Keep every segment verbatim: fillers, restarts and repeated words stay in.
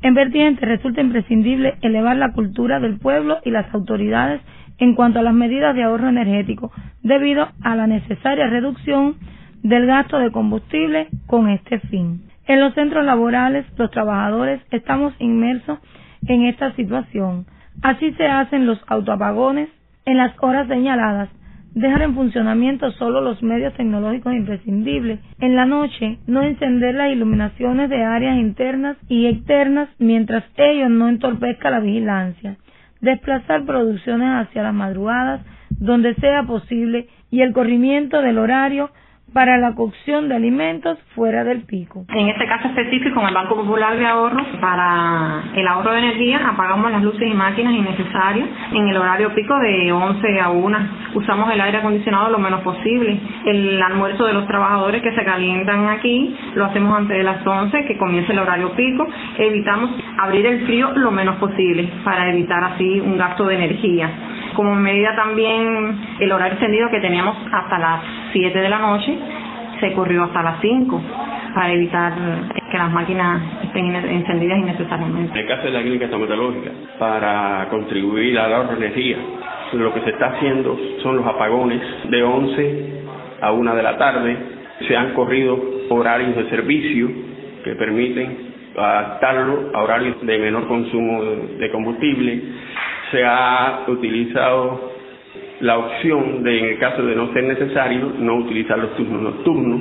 En vertiente resulta imprescindible elevar la cultura del pueblo y las autoridades en cuanto a las medidas de ahorro energético, debido a la necesaria reducción del gasto de combustible con este fin. En los centros laborales, los trabajadores estamos inmersos en esta situación. Así se hacen los autoapagones en las horas señaladas, dejar en funcionamiento solo los medios tecnológicos imprescindibles. En la noche, no encender las iluminaciones de áreas internas y externas mientras ello no entorpezca la vigilancia. Desplazar producciones hacia las madrugadas donde sea posible y el corrimiento del horario para la cocción de alimentos fuera del pico. En este caso específico, en el Banco Popular de Ahorro, para el ahorro de energía, apagamos las luces y máquinas innecesarias en el horario pico de once a una. Usamos el aire acondicionado lo menos posible. El almuerzo de los trabajadores que se calientan aquí, lo hacemos antes de las once, que comience el horario pico. Evitamos abrir el frío lo menos posible para evitar así un gasto de energía. Como medida también, el horario extendido que teníamos hasta las siete de la noche, se corrió hasta las cinco, para evitar que las máquinas estén encendidas innecesariamente. En el caso de la clínica estomatológica, para contribuir al ahorro de energía, lo que se está haciendo son los apagones de once a una de la tarde. Se han corrido horarios de servicio que permiten adaptarlo a horarios de menor consumo de combustible. Se ha utilizado la opción de, en el caso de no ser necesario, no utilizar los turnos nocturnos.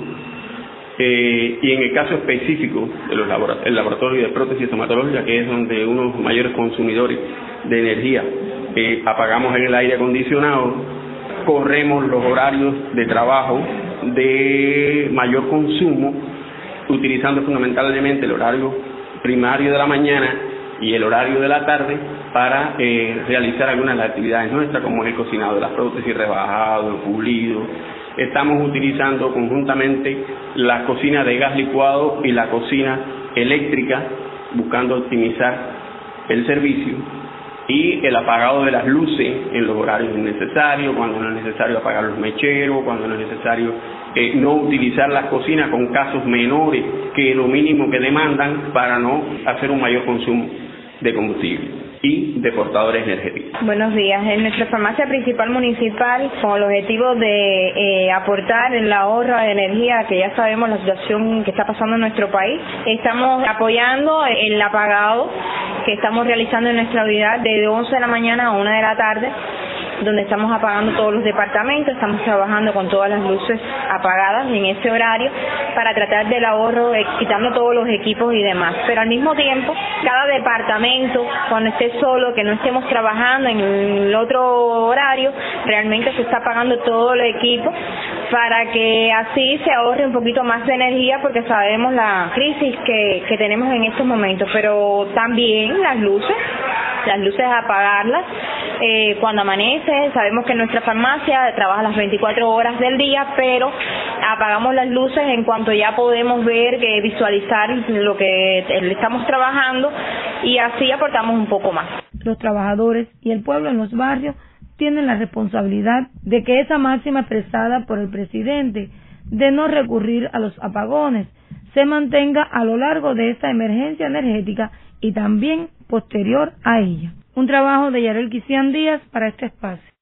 Eh, y en el caso específico del labora- laboratorio de prótesis estomatológica, que es donde uno de los mayores consumidores de energía, eh, apagamos en el aire acondicionado, corremos los horarios de trabajo de mayor consumo, utilizando fundamentalmente el horario primario de la mañana y el horario de la tarde para eh, realizar algunas de las actividades nuestras, como el cocinado de las prótesis, rebajado, el pulido. Estamos utilizando conjuntamente la cocina de gas licuado y la cocina eléctrica, buscando optimizar el servicio, y el apagado de las luces en los horarios innecesarios, cuando no es necesario apagar los mecheros, cuando no es necesario eh, no utilizar las cocinas con casos menores que lo mínimo que demandan para no hacer un mayor consumo de combustible y de portadores energéticos. Buenos días. En nuestra farmacia principal municipal, con el objetivo de eh, aportar el ahorro de energía, que ya sabemos la situación que está pasando en nuestro país, estamos apoyando el apagado que estamos realizando en nuestra unidad de once de la mañana a una de la tarde, donde estamos apagando todos los departamentos, estamos trabajando con todas las luces apagadas en ese horario para tratar del ahorro, eh, quitando todos los equipos y demás. Pero al mismo tiempo, cada departamento, cuando esté solo, que no estemos trabajando en el otro horario, realmente se está apagando todo el equipo para que así se ahorre un poquito más de energía, porque sabemos la crisis que, que tenemos en estos momentos. Pero también las luces, las luces apagarlas eh, cuando amanece. Sabemos que nuestra farmacia trabaja las veinticuatro horas del día, pero apagamos las luces en cuanto ya podemos ver, que visualizar lo que estamos trabajando, y así aportamos un poco más. Los trabajadores y el pueblo en los barrios tienen la responsabilidad de que esa máxima expresada por el presidente de no recurrir a los apagones se mantenga a lo largo de esta emergencia energética y también posterior a ella. Un trabajo de Yarel Quisian Díaz para este espacio.